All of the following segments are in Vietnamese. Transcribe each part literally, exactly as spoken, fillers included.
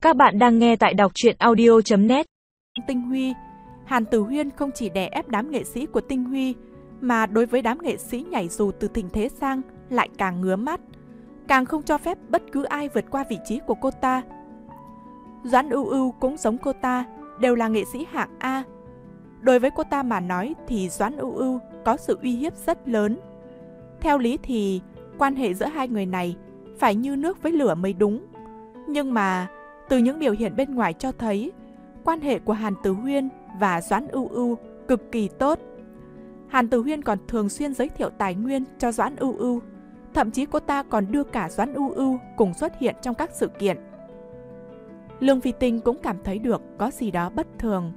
Các bạn đang nghe tại đọc truyện audio chấm net. Tinh Huy, Hàn Tử Huyên không chỉ đè ép đám nghệ sĩ của Tinh Huy, mà đối với đám nghệ sĩ nhảy dù từ thịnh thế sang lại càng ngứa mắt, càng không cho phép bất cứ ai vượt qua vị trí của cô ta. Doãn Ưu Ưu cũng giống cô ta, đều là nghệ sĩ hạng A. Đối với cô ta mà nói thì Doãn Ưu Ưu có sự uy hiếp rất lớn. Theo lý thì quan hệ giữa hai người này phải như nước với lửa mới đúng. Nhưng mà từ những biểu hiện bên ngoài cho thấy quan hệ của Hàn Tử Huyên và Doãn Ưu Ưu cực kỳ tốt. Hàn Tử Huyên còn thường xuyên giới thiệu tài nguyên cho Doãn Ưu Ưu, thậm chí cô ta còn đưa cả Doãn Ưu Ưu cùng xuất hiện trong các sự kiện. Lương Phi Tinh cũng cảm thấy được có gì đó bất thường.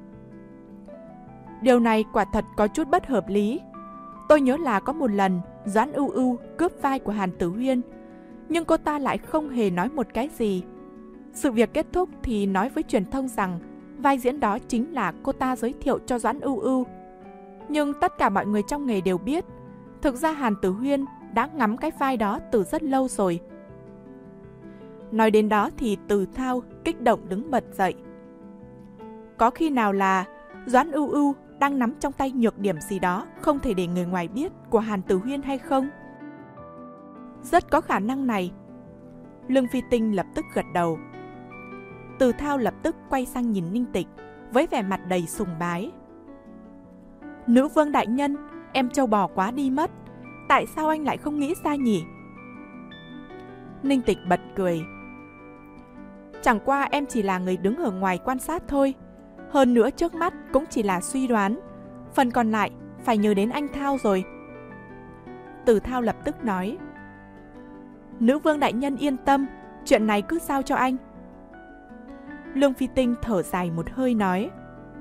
Điều này quả thật có chút bất hợp lý. Tôi nhớ là có một lần Doãn Ưu Ưu cướp vai của Hàn Tử Huyên, nhưng cô ta lại không hề nói một cái gì. Sự việc kết thúc thì nói với truyền thông rằng vai diễn đó chính là cô ta giới thiệu cho Doãn Ưu Ưu. Nhưng tất cả mọi người trong nghề đều biết, thực ra Hàn Tử Huyên đã ngắm cái vai đó từ rất lâu rồi. Nói đến đó thì Từ Thao kích động đứng bật dậy. Có khi nào là Doãn Ưu Ưu đang nắm trong tay nhược điểm gì đó không thể để người ngoài biết của Hàn Tử Huyên hay không? Rất có khả năng này. Lương Phi Tinh lập tức gật đầu. Từ Thao lập tức quay sang nhìn Ninh Tịch với vẻ mặt đầy sùng bái. Nữ vương đại nhân, em trâu bò quá đi mất. Tại sao anh lại không nghĩ ra nhỉ? Ninh Tịch bật cười. Chẳng qua em chỉ là người đứng ở ngoài quan sát thôi. Hơn nữa trước mắt cũng chỉ là suy đoán. Phần còn lại phải nhờ đến anh Thao rồi. Từ Thao lập tức nói. Nữ vương đại nhân yên tâm, chuyện này cứ giao cho anh. Lương Phi Tinh thở dài một hơi nói.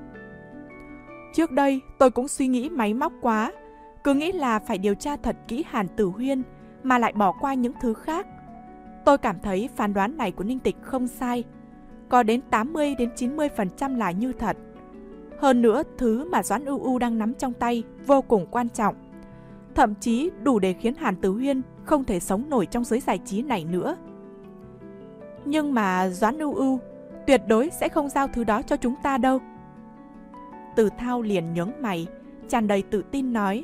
Trước đây tôi cũng suy nghĩ máy móc quá, cứ nghĩ là phải điều tra thật kỹ Hàn Tử Huyên mà lại bỏ qua những thứ khác. Tôi cảm thấy phán đoán này của Ninh Tịch không sai, có đến tám mươi đến chín mươi phần trăm là như thật. Hơn nữa, thứ mà Doãn Ưu Ưu đang nắm trong tay vô cùng quan trọng, thậm chí đủ để khiến Hàn Tử Huyên không thể sống nổi trong giới giải trí này nữa. Nhưng mà Doãn Ưu Ưu tuyệt đối sẽ không giao thứ đó cho chúng ta đâu. Từ Thao liền nhướng mày, tràn đầy tự tin nói.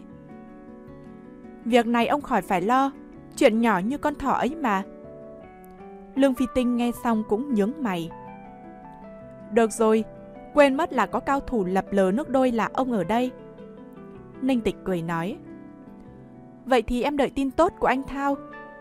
Việc này ông khỏi phải lo, chuyện nhỏ như con thỏ ấy mà. Lương Phi Tinh nghe xong cũng nhướng mày. Được rồi, quên mất là có cao thủ lập lờ nước đôi là ông ở đây. Ninh Tịch cười nói. Vậy thì em đợi tin tốt của anh Thao.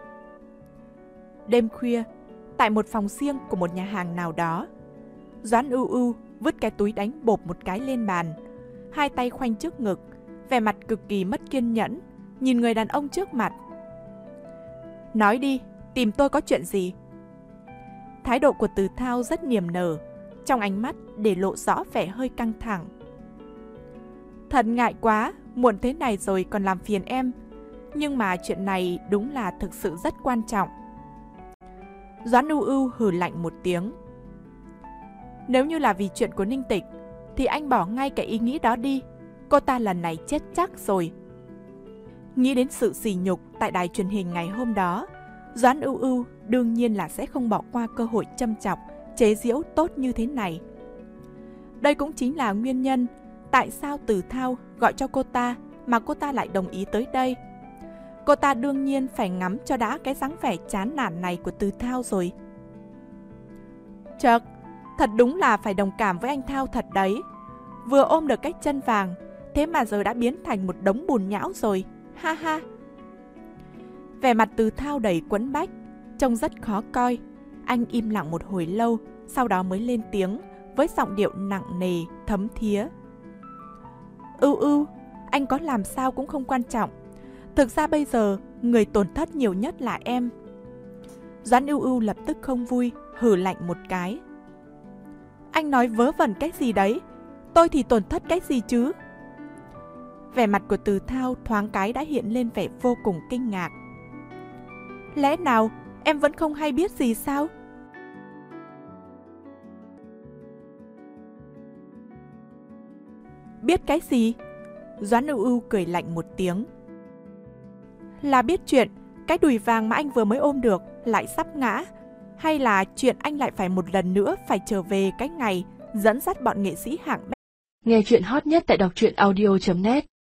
Đêm khuya, tại một phòng riêng của một nhà hàng nào đó, Doãn Ưu Ưu vứt cái túi đánh bộp một cái lên bàn, hai tay khoanh trước ngực, vẻ mặt cực kỳ mất kiên nhẫn, nhìn người đàn ông trước mặt. Nói đi, tìm tôi có chuyện gì? Thái độ của Từ Thao rất niềm nở, trong ánh mắt để lộ rõ vẻ hơi căng thẳng. Thật ngại quá, muộn thế này rồi còn làm phiền em, nhưng mà chuyện này đúng là thực sự rất quan trọng. Doãn Ưu Ưu hừ lạnh một tiếng. Nếu như là vì chuyện của Ninh Tịch thì anh bỏ ngay cái ý nghĩ đó đi. Cô ta lần này chết chắc rồi. Nghĩ đến sự sỉ nhục tại đài truyền hình ngày hôm đó, Doãn Ưu Ưu đương nhiên là sẽ không bỏ qua cơ hội châm chọc, chế giễu tốt như thế này. Đây cũng chính là nguyên nhân tại sao Từ Thao gọi cho cô ta mà cô ta lại đồng ý tới đây. Cô ta đương nhiên phải ngắm cho đã cái dáng vẻ chán nản này của Từ Thao rồi. Chợt, thật đúng là phải đồng cảm với anh Thao thật đấy. Vừa ôm được cái chân vàng, thế mà giờ đã biến thành một đống bùn nhão rồi. Ha ha. Vẻ mặt Từ Thao đầy quẫn bách, trông rất khó coi. Anh im lặng một hồi lâu, sau đó mới lên tiếng với giọng điệu nặng nề, thấm thía. Ưu Ưu, anh có làm sao cũng không quan trọng. Thực ra bây giờ, người tổn thất nhiều nhất là em. Doãn Ưu Ưu lập tức không vui, hừ lạnh một cái. Anh nói vớ vẩn cái gì đấy? Tôi thì tổn thất cái gì chứ? Vẻ mặt của Từ Thao thoáng cái đã hiện lên vẻ vô cùng kinh ngạc. Lẽ nào em vẫn không hay biết gì sao? Biết cái gì? Doãn Ưu Ưu cười lạnh một tiếng. Là biết chuyện cái đùi vàng mà anh vừa mới ôm được lại sắp ngã, Hay là chuyện anh lại phải một lần nữa phải trở về cái ngày dẫn dắt bọn nghệ sĩ hạng B? Nghe chuyện hot nhất tại đọc truyện audio chấm net.